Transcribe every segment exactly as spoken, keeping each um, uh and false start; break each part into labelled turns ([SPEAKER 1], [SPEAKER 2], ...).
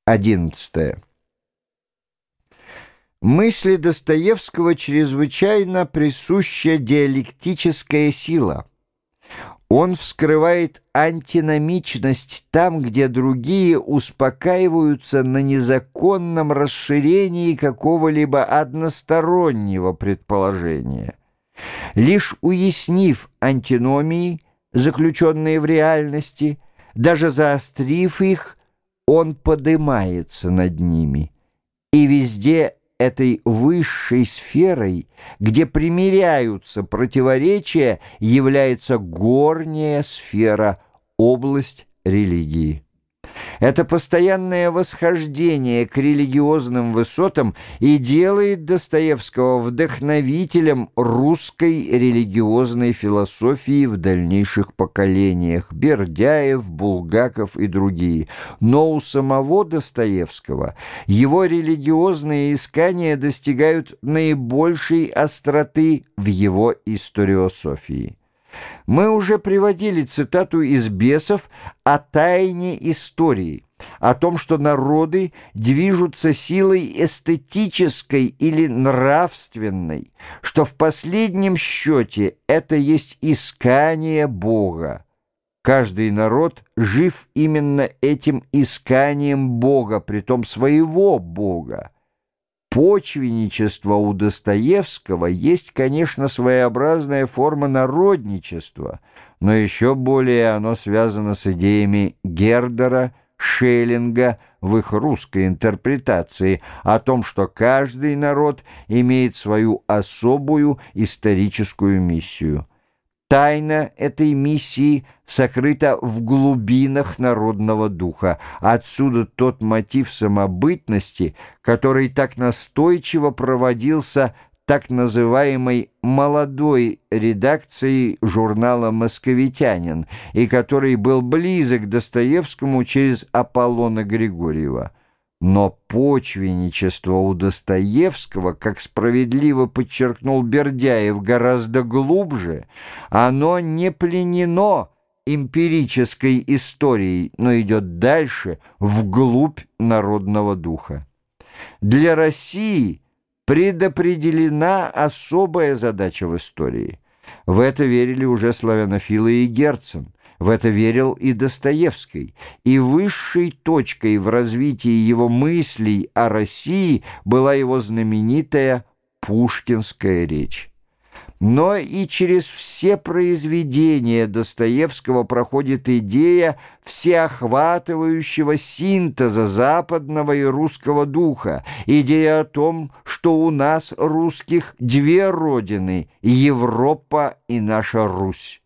[SPEAKER 1] Одиннадцатое. Мысли Достоевского чрезвычайно присуща диалектическая сила. Он вскрывает антиномичность там, где другие успокаиваются на незаконном расширении какого-либо одностороннего предположения. Лишь уяснив антиномии, заключенные в реальности, даже заострив их, он подымается над ними. И везде этой высшей сферой, где примиряются противоречия, является горняя сфера, область религии. Это постоянное восхождение к религиозным высотам и делает Достоевского вдохновителем русской религиозной философии в дальнейших поколениях — Бердяев, Булгаков и другие. Но у самого Достоевского его религиозные искания достигают наибольшей остроты в его историософии. Мы уже приводили цитату из «Бесов» о тайне истории, о том, что народы движутся силой эстетической или нравственной, что в последнем счете это есть искание Бога. Каждый народ жив именно этим исканием Бога, притом своего Бога. Почвенничество у Достоевского есть, конечно, своеобразная форма народничества, но еще более оно связано с идеями Гердера, Шеллинга в их русской интерпретации о том, что каждый народ имеет свою особую историческую миссию. Тайна этой миссии сокрыта в глубинах народного духа. Отсюда тот мотив самобытности, который так настойчиво проводился так называемой «молодой» редакцией журнала «Московитянин» и который был близок к Достоевскому через Аполлона Григорьева. Но почвенничество у Достоевского, как справедливо подчеркнул Бердяев, гораздо глубже. Оно не пленено эмпирической историей, но идет дальше, вглубь народного духа. Для России предопределена особая задача в истории. В это верили уже славянофилы и Герцен. В это верил и Достоевский, и высшей точкой в развитии его мыслей о России была его знаменитая пушкинская речь. Но и через все произведения Достоевского проходит идея всеохватывающего синтеза западного и русского духа, идея о том, что у нас, русских, две родины — Европа и наша Русь.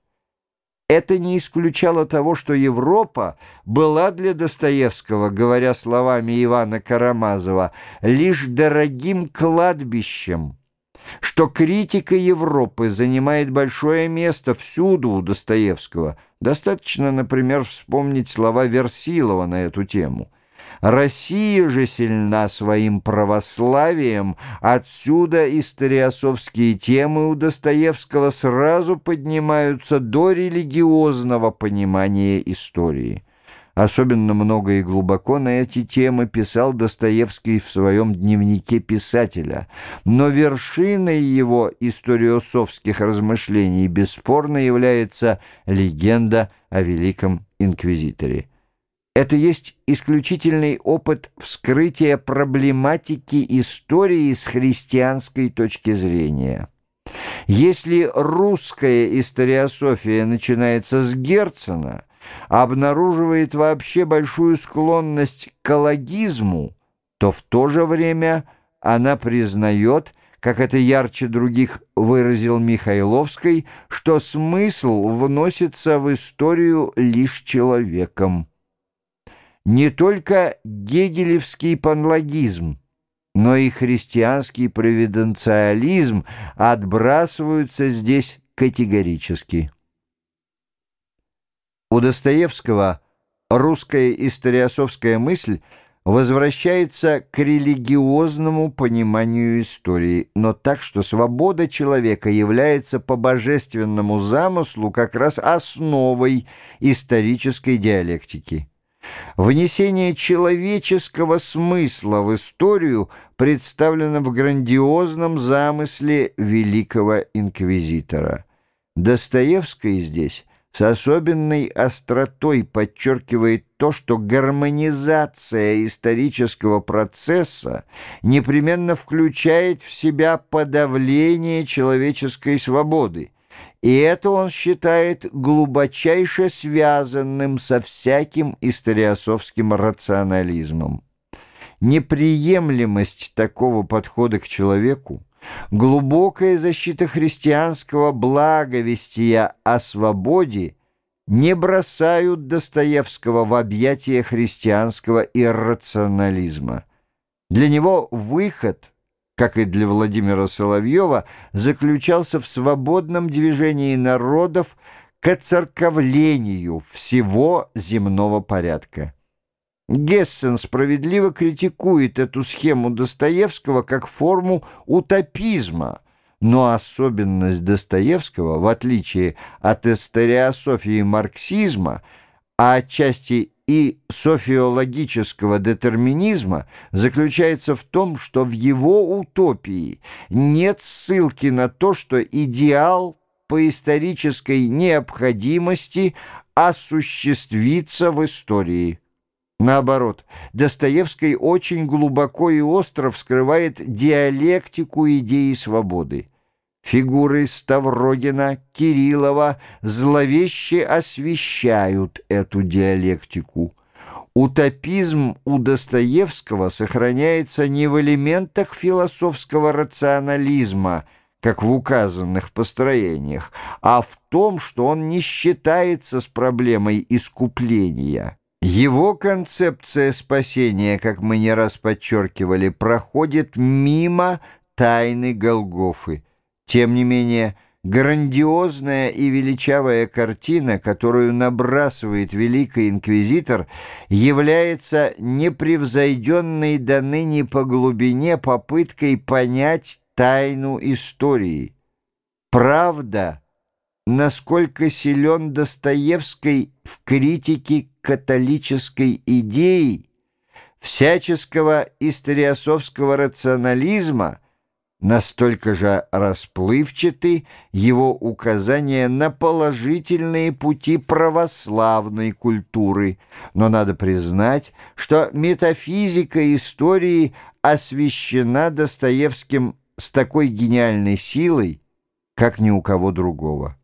[SPEAKER 1] Это не исключало того, что Европа была для Достоевского, говоря словами Ивана Карамазова, лишь дорогим кладбищем, что критика Европы занимает большое место всюду у Достоевского. Достаточно, например, вспомнить слова Версилова на эту тему. Россия же сильна своим православием, отсюда историосовские темы у Достоевского сразу поднимаются до религиозного понимания истории. Особенно много и глубоко на эти темы писал Достоевский в своем дневнике писателя, но вершиной его историосовских размышлений бесспорно является легенда о Великом Инквизиторе. Это есть исключительный опыт вскрытия проблематики истории с христианской точки зрения. Если русская историософия начинается с Герцена, обнаруживает вообще большую склонность к алогизму, то в то же время она признает, как это ярче других выразил Михайловский, что смысл вносится в историю лишь человеком. Не только гегелевский панлогизм, но и христианский провиденциализм отбрасываются здесь категорически. У Достоевского русская историосовская мысль возвращается к религиозному пониманию истории, но так, что свобода человека является по божественному замыслу как раз основой исторической диалектики. Внесение человеческого смысла в историю представлено в грандиозном замысле великого инквизитора. Достоевский здесь с особенной остротой подчеркивает то, что гармонизация исторического процесса непременно включает в себя подавление человеческой свободы, и это он считает глубочайше связанным со всяким историософским рационализмом. Неприемлемость такого подхода к человеку, глубокая защита христианского благовестия о свободе не бросают Достоевского в объятия христианского иррационализма. Для него выход, как и для Владимира Соловьева, заключался в свободном движении народов к оцерковлению всего земного порядка. Гессен справедливо критикует эту схему Достоевского как форму утопизма, но особенность Достоевского, в отличие от историософии марксизма, а отчасти и софиологического детерминизма, заключается в том, что в его утопии нет ссылки на то, что идеал по исторической необходимости осуществится в истории. Наоборот, Достоевский очень глубоко и остро вскрывает диалектику идеи свободы. Фигуры Ставрогина, Кириллова зловеще освещают эту диалектику. Утопизм у Достоевского сохраняется не в элементах философского рационализма, как в указанных построениях, а в том, что он не считается с проблемой искупления. Его концепция спасения, как мы не раз подчеркивали, проходит мимо тайны Голгофы. Тем не менее, грандиозная и величавая картина, которую набрасывает великий инквизитор, является непревзойденной до ныне по глубине попыткой понять тайну истории. Правда, насколько силен Достоевский в критике католической идеи, всяческого историософского рационализма, настолько же расплывчаты его указания на положительные пути православной культуры. Но надо признать, что метафизика истории освещена Достоевским с такой гениальной силой, как ни у кого другого.